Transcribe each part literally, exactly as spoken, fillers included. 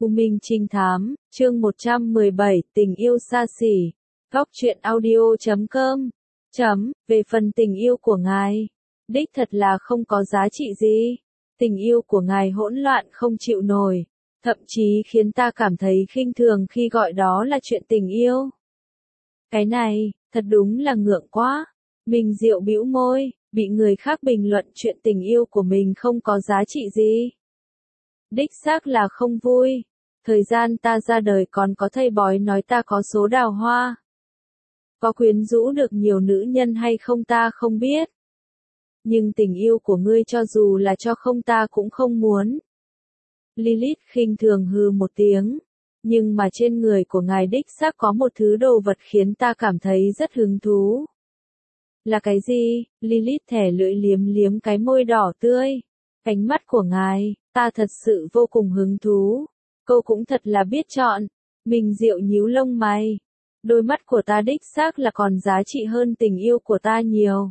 U Minh Trinh Thám, chương một trăm mười bảy, tình yêu xa xỉ. Góc truyện audio chấm com. Chấm, về phần tình yêu của ngài, đích thật là không có giá trị gì. Tình yêu của ngài hỗn loạn không chịu nổi, thậm chí khiến ta cảm thấy khinh thường khi gọi đó là chuyện tình yêu. Cái này, thật đúng là ngượng quá. Minh Diệu bĩu môi, bị người khác bình luận chuyện tình yêu của mình không có giá trị gì. Đích xác là không vui. Thời gian ta ra đời còn có thầy bói nói ta có số đào hoa. Có quyến rũ được nhiều nữ nhân hay không ta không biết. Nhưng tình yêu của ngươi cho dù là cho không ta cũng không muốn. Lilith khinh thường hừ một tiếng. Nhưng mà trên người của ngài đích xác có một thứ đồ vật khiến ta cảm thấy rất hứng thú. Là cái gì? Lilith thẻ lưỡi liếm liếm cái môi đỏ tươi. Ánh mắt của ngài, ta thật sự vô cùng hứng thú. Cô cũng thật là biết chọn. Minh Diệu nhíu lông mày. Đôi mắt của ta đích xác là còn giá trị hơn tình yêu của ta nhiều.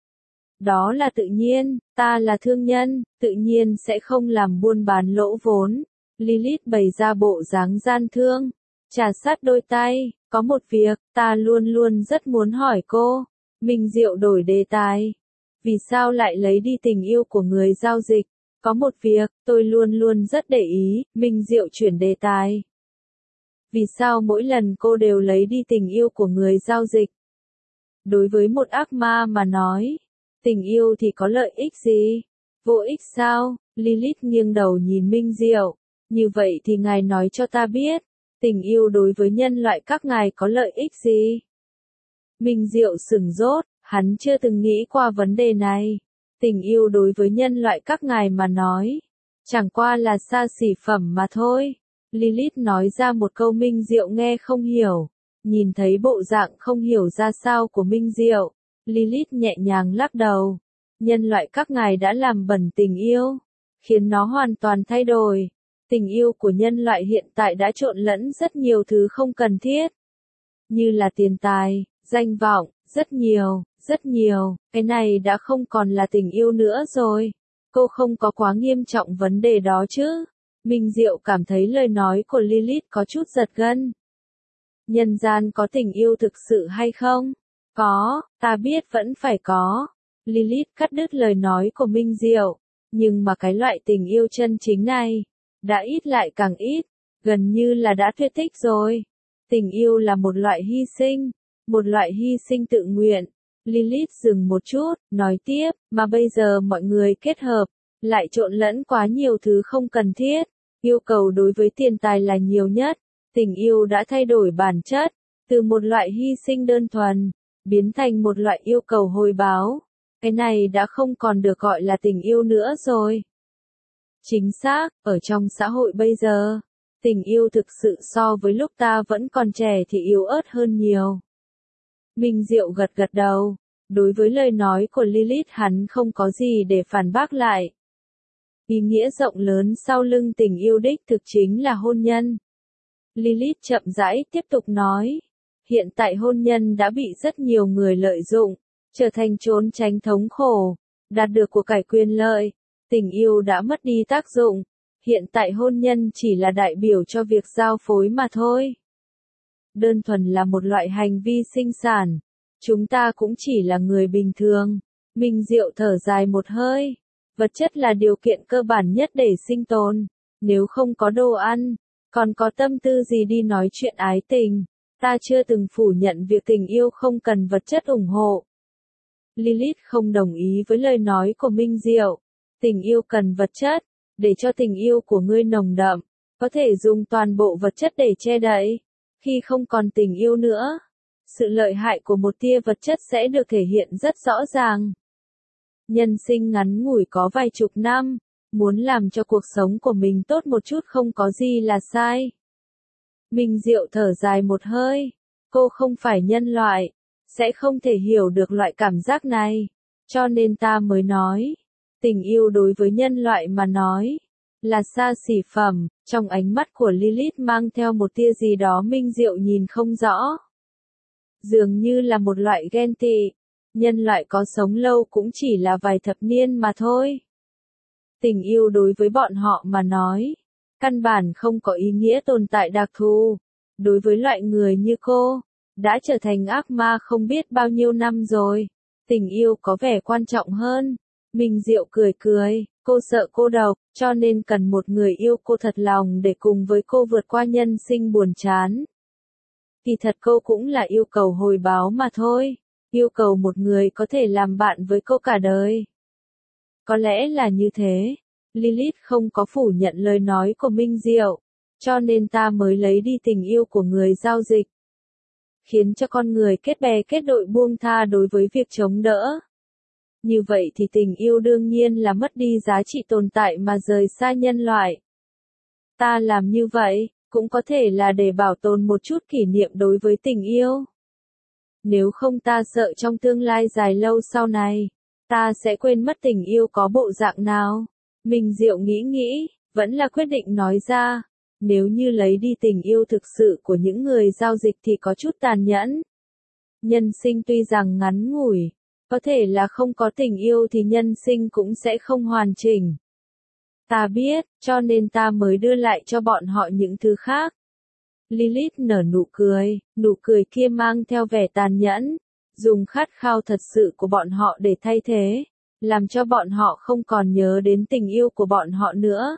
Đó là tự nhiên, ta là thương nhân, tự nhiên sẽ không làm buôn bán lỗ vốn. Lilith bày ra bộ dáng gian thương. Trà sát đôi tay, có một việc, ta luôn luôn rất muốn hỏi cô. Minh Diệu đổi đề tài. Vì sao lại lấy đi tình yêu của người giao dịch? Có một việc, tôi luôn luôn rất để ý. Minh Diệu chuyển đề tài. Vì sao mỗi lần cô đều lấy đi tình yêu của người giao dịch? Đối với một ác ma mà nói, tình yêu thì có lợi ích gì? Vô ích sao? Lilith nghiêng đầu nhìn Minh Diệu. Như vậy thì ngài nói cho ta biết, tình yêu đối với nhân loại các ngài có lợi ích gì? Minh Diệu sửng sốt, hắn chưa từng nghĩ qua vấn đề này. Tình yêu đối với nhân loại các ngài mà nói, chẳng qua là xa xỉ phẩm mà thôi. Lilith nói ra một câu Minh Diệu nghe không hiểu. Nhìn thấy bộ dạng không hiểu ra sao của Minh Diệu, Lilith nhẹ nhàng lắc đầu. Nhân loại các ngài đã làm bẩn tình yêu, khiến nó hoàn toàn thay đổi. Tình yêu của nhân loại hiện tại đã trộn lẫn rất nhiều thứ không cần thiết. Như là tiền tài, danh vọng, rất nhiều, rất nhiều, cái này đã không còn là tình yêu nữa rồi. Cô không có quá nghiêm trọng vấn đề đó chứ. Minh Diệu cảm thấy lời nói của Lilith có chút giật gân. Nhân gian có tình yêu thực sự hay không? Có, ta biết vẫn phải có. Lilith cắt đứt lời nói của Minh Diệu. Nhưng mà cái loại tình yêu chân chính này, đã ít lại càng ít, gần như là đã tuyệt tích rồi. Tình yêu là một loại hy sinh, một loại hy sinh tự nguyện. Lilith dừng một chút, nói tiếp, mà bây giờ mọi người kết hợp, lại trộn lẫn quá nhiều thứ không cần thiết. Yêu cầu đối với tiền tài là nhiều nhất. Tình yêu đã thay đổi bản chất, từ một loại hy sinh đơn thuần, biến thành một loại yêu cầu hồi báo. Cái này đã không còn được gọi là tình yêu nữa rồi. Chính xác, ở trong xã hội bây giờ, tình yêu thực sự so với lúc ta vẫn còn trẻ thì yếu ớt hơn nhiều. Minh Diệu gật gật đầu. Đối với lời nói của Lilith hắn không có gì để phản bác lại. Ý nghĩa rộng lớn sau lưng tình yêu đích thực chính là hôn nhân. Lilith chậm rãi tiếp tục nói. Hiện tại hôn nhân đã bị rất nhiều người lợi dụng, trở thành trốn tránh thống khổ, đạt được của cải quyền lợi. Tình yêu đã mất đi tác dụng. Hiện tại hôn nhân chỉ là đại biểu cho việc giao phối mà thôi. Đơn thuần là một loại hành vi sinh sản. Chúng ta cũng chỉ là người bình thường. Minh Diệu thở dài một hơi. Vật chất là điều kiện cơ bản nhất để sinh tồn. Nếu không có đồ ăn, còn có tâm tư gì đi nói chuyện ái tình. Ta chưa từng phủ nhận việc tình yêu không cần vật chất ủng hộ. Lilith không đồng ý với lời nói của Minh Diệu. Tình yêu cần vật chất, để cho tình yêu của ngươi nồng đậm, có thể dùng toàn bộ vật chất để che đậy. Khi không còn tình yêu nữa, sự lợi hại của một tia vật chất sẽ được thể hiện rất rõ ràng. Nhân sinh ngắn ngủi có vài chục năm, muốn làm cho cuộc sống của mình tốt một chút không có gì là sai. Minh Diệu thở dài một hơi. Cô không phải nhân loại, sẽ không thể hiểu được loại cảm giác này. Cho nên ta mới nói, tình yêu đối với nhân loại mà nói, là xa xỉ phẩm. Trong ánh mắt của Lilith mang theo một tia gì đó Minh Diệu nhìn không rõ. Dường như là một loại ghen tị. Nhân loại có sống lâu cũng chỉ là vài thập niên mà thôi. Tình yêu đối với bọn họ mà nói, căn bản không có ý nghĩa tồn tại đặc thù. Đối với loại người như cô, đã trở thành ác ma không biết bao nhiêu năm rồi, tình yêu có vẻ quan trọng hơn. Minh Diệu cười cười, cô sợ cô độc, cho nên cần một người yêu cô thật lòng để cùng với cô vượt qua nhân sinh buồn chán. Kỳ thật cô cũng là yêu cầu hồi báo mà thôi, yêu cầu một người có thể làm bạn với cô cả đời. Có lẽ là như thế, Lilith không có phủ nhận lời nói của Minh Diệu, cho nên ta mới lấy đi tình yêu của người giao dịch. Khiến cho con người kết bè kết đội buông tha đối với việc chống đỡ. Như vậy thì tình yêu đương nhiên là mất đi giá trị tồn tại mà rời xa nhân loại. Ta làm như vậy, cũng có thể là để bảo tồn một chút kỷ niệm đối với tình yêu. Nếu không ta sợ trong tương lai dài lâu sau này, ta sẽ quên mất tình yêu có bộ dạng nào. Minh Diệu nghĩ nghĩ, vẫn là quyết định nói ra. Nếu như lấy đi tình yêu thực sự của những người giao dịch thì có chút tàn nhẫn. Nhân sinh tuy rằng ngắn ngủi, có thể là không có tình yêu thì nhân sinh cũng sẽ không hoàn chỉnh. Ta biết, cho nên ta mới đưa lại cho bọn họ những thứ khác. Lilith nở nụ cười, nụ cười kia mang theo vẻ tàn nhẫn, dùng khát khao thật sự của bọn họ để thay thế, làm cho bọn họ không còn nhớ đến tình yêu của bọn họ nữa.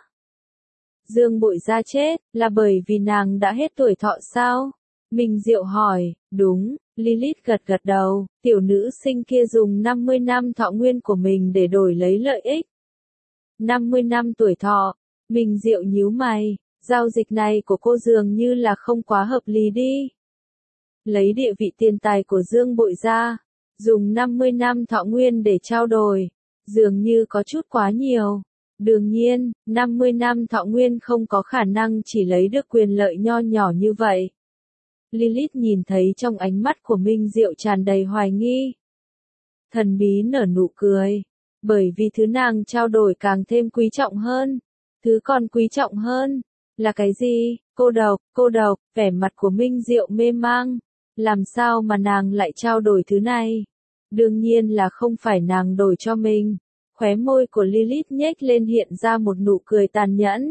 Dương Bội Gia chết, là bởi vì nàng đã hết tuổi thọ sao? Minh Diệu hỏi, đúng, Lilith gật gật đầu, tiểu nữ sinh kia dùng năm mươi năm thọ nguyên của mình để đổi lấy lợi ích. năm mươi năm tuổi thọ, Minh Diệu nhíu mày, giao dịch này của cô dường như là không quá hợp lý đi. Lấy địa vị tiền tài của Dương Bội Gia, dùng năm mươi năm thọ nguyên để trao đổi, dường như có chút quá nhiều. Đương nhiên, năm mươi năm thọ nguyên không có khả năng chỉ lấy được quyền lợi nho nhỏ như vậy. Lilith nhìn thấy trong ánh mắt của Minh Diệu tràn đầy hoài nghi. Thần bí nở nụ cười, bởi vì thứ nàng trao đổi càng thêm quý trọng hơn. Thứ còn quý trọng hơn, là cái gì? Cô độc, cô độc, vẻ mặt của Minh Diệu mê mang. Làm sao mà nàng lại trao đổi thứ này? Đương nhiên là không phải nàng đổi cho mình. Khóe môi của Lilith nhếch lên hiện ra một nụ cười tàn nhẫn.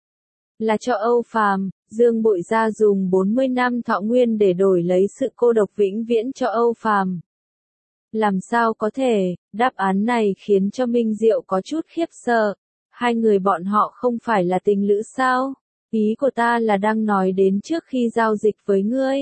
Là cho Âu Phàm, Dương Bội Gia dùng bốn mươi năm thọ nguyên để đổi lấy sự cô độc vĩnh viễn cho Âu Phàm. Làm sao có thể, đáp án này khiến cho Minh Diệu có chút khiếp sợ. Hai người bọn họ không phải là tình lữ sao? Ý của ta là đang nói đến trước khi giao dịch với ngươi.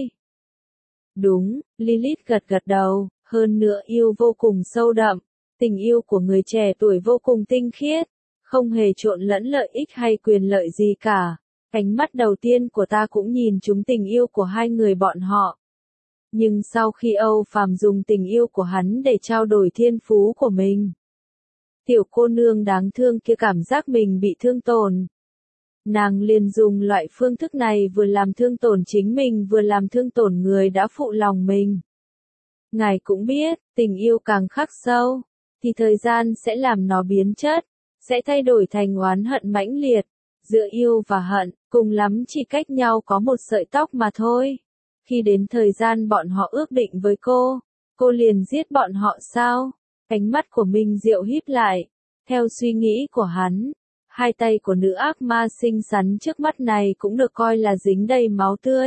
Đúng, Lilith gật gật đầu, hơn nữa yêu vô cùng sâu đậm. Tình yêu của người trẻ tuổi vô cùng tinh khiết, không hề trộn lẫn lợi ích hay quyền lợi gì cả. Ánh mắt đầu tiên của ta cũng nhìn trúng tình yêu của hai người bọn họ. Nhưng sau khi Âu Phàm dùng tình yêu của hắn để trao đổi thiên phú của mình, tiểu cô nương đáng thương kia cảm giác mình bị thương tổn. Nàng liền dùng loại phương thức này vừa làm thương tổn chính mình vừa làm thương tổn người đã phụ lòng mình. Ngài cũng biết, tình yêu càng khắc sâu, thì thời gian sẽ làm nó biến chất, sẽ thay đổi thành oán hận mãnh liệt. Giữa yêu và hận, cùng lắm chỉ cách nhau có một sợi tóc mà thôi. Khi đến thời gian bọn họ ước định với cô, cô liền giết bọn họ sao? Ánh mắt của Minh Diệu híp lại. Theo suy nghĩ của hắn, hai tay của nữ ác ma xinh xắn trước mắt này cũng được coi là dính đầy máu tươi.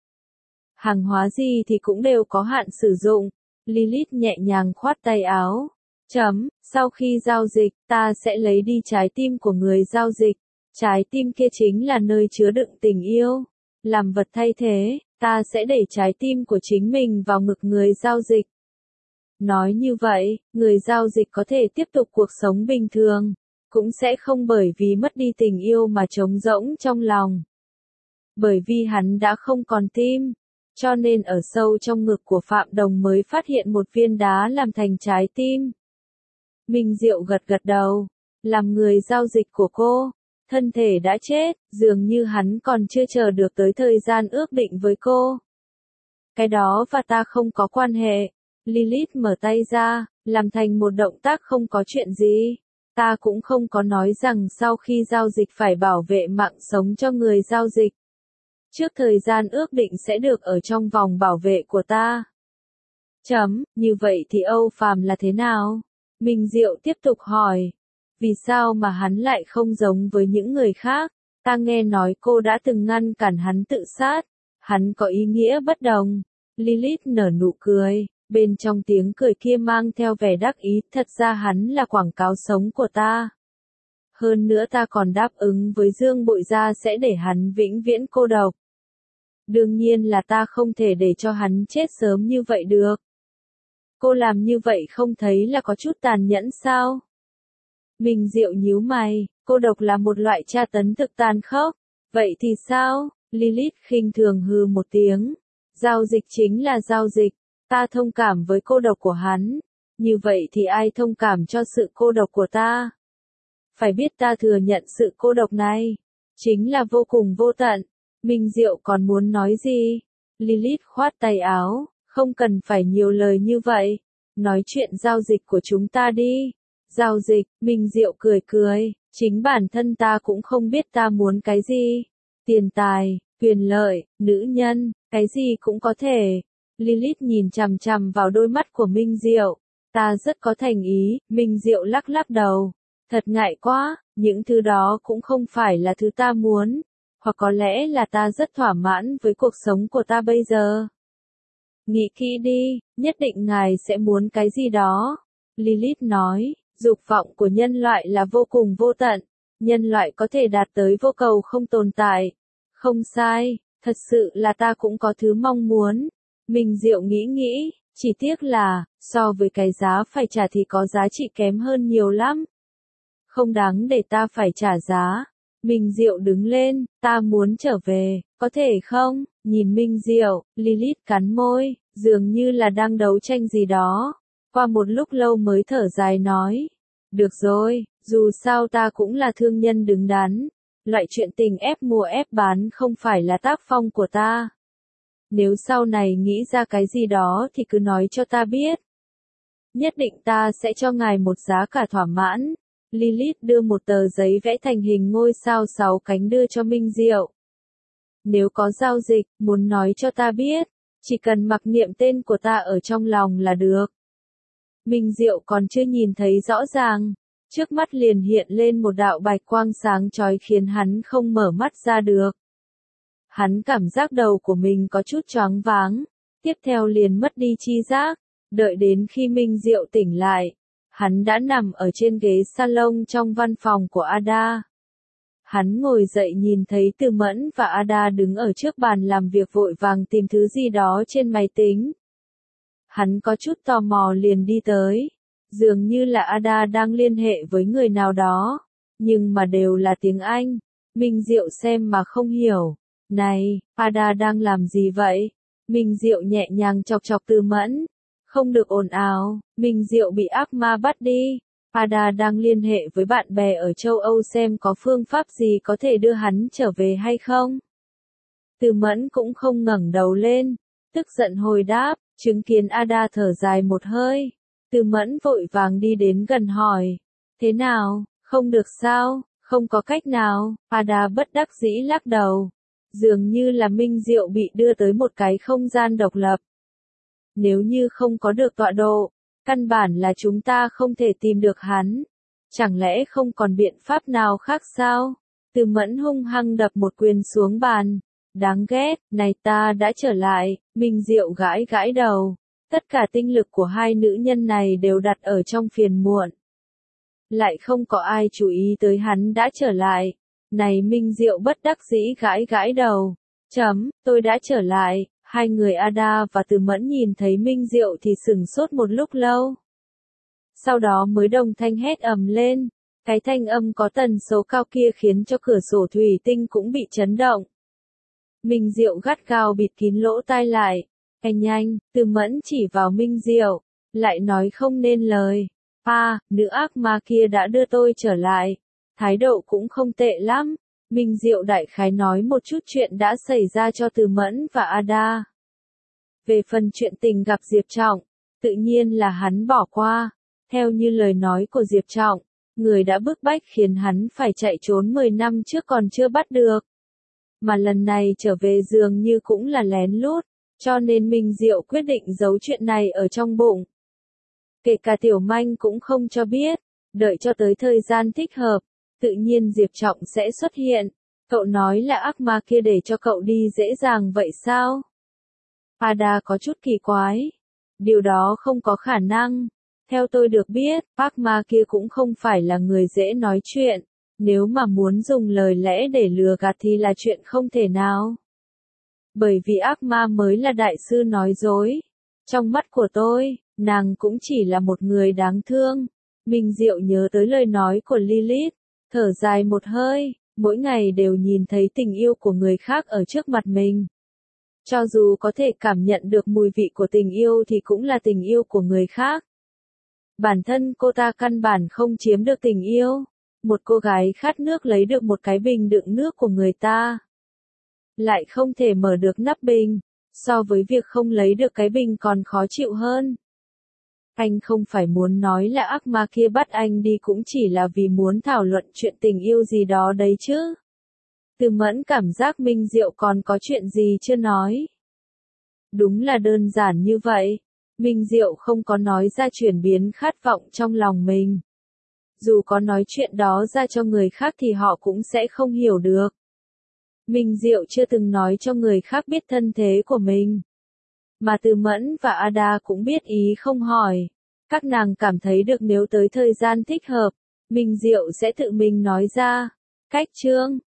Hàng hóa gì thì cũng đều có hạn sử dụng. Lilith nhẹ nhàng khoát tay áo. Chấm, sau khi giao dịch, ta sẽ lấy đi trái tim của người giao dịch. Trái tim kia chính là nơi chứa đựng tình yêu. Làm vật thay thế, ta sẽ để trái tim của chính mình vào ngực người giao dịch. Nói như vậy, người giao dịch có thể tiếp tục cuộc sống bình thường, cũng sẽ không bởi vì mất đi tình yêu mà trống rỗng trong lòng. Bởi vì hắn đã không còn tim, cho nên ở sâu trong ngực của Phạm Đồng mới phát hiện một viên đá làm thành trái tim. Minh Diệu gật gật đầu, làm người giao dịch của cô, thân thể đã chết, dường như hắn còn chưa chờ được tới thời gian ước định với cô. Cái đó và ta không có quan hệ. Lilith mở tay ra, làm thành một động tác không có chuyện gì. Ta cũng không có nói rằng sau khi giao dịch phải bảo vệ mạng sống cho người giao dịch. Trước thời gian ước định sẽ được ở trong vòng bảo vệ của ta. Chấm, như vậy thì Âu Phàm là thế nào? Minh Diệu tiếp tục hỏi. Vì sao mà hắn lại không giống với những người khác? Ta nghe nói cô đã từng ngăn cản hắn tự sát. Hắn có ý nghĩa bất đồng. Lilith nở nụ cười. Bên trong tiếng cười kia mang theo vẻ đắc ý. Thật ra hắn là quảng cáo sống của ta. Hơn nữa ta còn đáp ứng với Dương Bội Gia sẽ để hắn vĩnh viễn cô độc. Đương nhiên là ta không thể để cho hắn chết sớm như vậy được. Cô làm như vậy không thấy là có chút tàn nhẫn sao? Minh Diệu nhíu mày, cô độc là một loại tra tấn thực tàn khốc. Vậy thì sao? Lilith khinh thường hừ một tiếng. Giao dịch chính là giao dịch, ta thông cảm với cô độc của hắn. Như vậy thì ai thông cảm cho sự cô độc của ta? Phải biết ta thừa nhận sự cô độc này chính là vô cùng vô tận. Minh Diệu còn muốn nói gì? Lilith khoát tay áo, không cần phải nhiều lời như vậy. Nói chuyện giao dịch của chúng ta đi. Giao dịch, Minh Diệu cười cười, chính bản thân ta cũng không biết ta muốn cái gì. Tiền tài, quyền lợi, nữ nhân, cái gì cũng có thể. Lilith nhìn chằm chằm vào đôi mắt của Minh Diệu. Ta rất có thành ý. Minh Diệu lắc lắc đầu. Thật ngại quá, những thứ đó cũng không phải là thứ ta muốn. Hoặc có lẽ là ta rất thỏa mãn với cuộc sống của ta bây giờ. Nghĩ kỹ đi, nhất định ngài sẽ muốn cái gì đó. Lilith nói, dục vọng của nhân loại là vô cùng vô tận. Nhân loại có thể đạt tới vô cầu không tồn tại. Không sai, thật sự là ta cũng có thứ mong muốn. Minh Diệu nghĩ nghĩ, chỉ tiếc là, so với cái giá phải trả thì có giá trị kém hơn nhiều lắm. Không đáng để ta phải trả giá. Minh Diệu đứng lên, ta muốn trở về, có thể không? Nhìn Minh Diệu, Lilith cắn môi, dường như là đang đấu tranh gì đó. Qua một lúc lâu mới thở dài nói. Được rồi, dù sao ta cũng là thương nhân đứng đắn. Loại chuyện tình ép mua ép bán không phải là tác phong của ta. Nếu sau này nghĩ ra cái gì đó thì cứ nói cho ta biết. Nhất định ta sẽ cho ngài một giá cả thỏa mãn. Lilith đưa một tờ giấy vẽ thành hình ngôi sao sáu cánh đưa cho Minh Diệu. Nếu có giao dịch, muốn nói cho ta biết, chỉ cần mặc niệm tên của ta ở trong lòng là được. Minh Diệu còn chưa nhìn thấy rõ ràng, trước mắt liền hiện lên một đạo bạch quang sáng chói khiến hắn không mở mắt ra được. Hắn cảm giác đầu của mình có chút choáng váng, tiếp theo liền mất đi chi giác, đợi đến khi Minh Diệu tỉnh lại. Hắn đã nằm ở trên ghế salon trong văn phòng của Ada. Hắn ngồi dậy nhìn thấy Từ Mẫn và Ada đứng ở trước bàn làm việc vội vàng tìm thứ gì đó trên máy tính. Hắn có chút tò mò liền đi tới. Dường như là Ada đang liên hệ với người nào đó. Nhưng mà đều là tiếng Anh. Minh Diệu xem mà không hiểu. Này, Ada đang làm gì vậy? Minh Diệu nhẹ nhàng chọc chọc Từ Mẫn. Không được ồn ào, Minh Diệu bị ác ma bắt đi. Ada đang liên hệ với bạn bè ở châu Âu xem có phương pháp gì có thể đưa hắn trở về hay không. Từ Mẫn cũng không ngẩng đầu lên, tức giận hồi đáp, chứng kiến Ada thở dài một hơi. Từ Mẫn vội vàng đi đến gần hỏi, thế nào, không được sao, không có cách nào. Ada bất đắc dĩ lắc đầu, dường như là Minh Diệu bị đưa tới một cái không gian độc lập. Nếu như không có được tọa độ, căn bản là chúng ta không thể tìm được hắn. Chẳng lẽ không còn biện pháp nào khác sao? Từ Mẫn hung hăng đập một quyền xuống bàn. Đáng ghét, này ta đã trở lại. Minh Diệu gãi gãi đầu. Tất cả tinh lực của hai nữ nhân này đều đặt ở trong phiền muộn. Lại không có ai chú ý tới hắn đã trở lại. Này Minh Diệu bất đắc dĩ gãi gãi đầu. Chấm, tôi đã trở lại. Hai người Ada và Từ Mẫn nhìn thấy Minh Diệu thì sửng sốt một lúc lâu. Sau đó mới đồng thanh hét ầm lên. Cái thanh âm có tần số cao kia khiến cho cửa sổ thủy tinh cũng bị chấn động. Minh Diệu gắt gao bịt kín lỗ tai lại. Anh nhanh, Từ Mẫn chỉ vào Minh Diệu, lại nói không nên lời. À, nữ ác ma kia đã đưa tôi trở lại. Thái độ cũng không tệ lắm. Minh Diệu đại khái nói một chút chuyện đã xảy ra cho Từ Mẫn và Ada. Về phần chuyện tình gặp Diệp Trọng, tự nhiên là hắn bỏ qua. Theo như lời nói của Diệp Trọng, người đã bức bách khiến hắn phải chạy trốn mười năm trước còn chưa bắt được. Mà lần này trở về dường như cũng là lén lút, cho nên Minh Diệu quyết định giấu chuyện này ở trong bụng. Kể cả Tiểu Manh cũng không cho biết, đợi cho tới thời gian thích hợp, tự nhiên Diệp Trọng sẽ xuất hiện. Cậu nói là ác ma kia để cho cậu đi dễ dàng vậy sao? Ada có chút kỳ quái. Điều đó không có khả năng. Theo tôi được biết, ác ma kia cũng không phải là người dễ nói chuyện. Nếu mà muốn dùng lời lẽ để lừa gạt thì là chuyện không thể nào. Bởi vì ác ma mới là đại sư nói dối. Trong mắt của tôi, nàng cũng chỉ là một người đáng thương. Minh Diệu nhớ tới lời nói của Lilith, thở dài một hơi, mỗi ngày đều nhìn thấy tình yêu của người khác ở trước mặt mình. Cho dù có thể cảm nhận được mùi vị của tình yêu thì cũng là tình yêu của người khác. Bản thân cô ta căn bản không chiếm được tình yêu. Một cô gái khát nước lấy được một cái bình đựng nước của người ta, lại không thể mở được nắp bình, so với việc không lấy được cái bình còn khó chịu hơn. Anh không phải muốn nói là ác ma kia bắt anh đi cũng chỉ là vì muốn thảo luận chuyện tình yêu gì đó đấy chứ. Từ Mẫn cảm giác Minh Diệu còn có chuyện gì chưa nói. Đúng là đơn giản như vậy. Minh Diệu không có nói ra chuyển biến khát vọng trong lòng mình. Dù có nói chuyện đó ra cho người khác thì họ cũng sẽ không hiểu được. Minh Diệu chưa từng nói cho người khác biết thân thế của mình. Mà Từ Mẫn và Ada cũng biết ý không hỏi. Các nàng cảm thấy được nếu tới thời gian thích hợp, Minh Diệu sẽ tự mình nói ra. Cách chương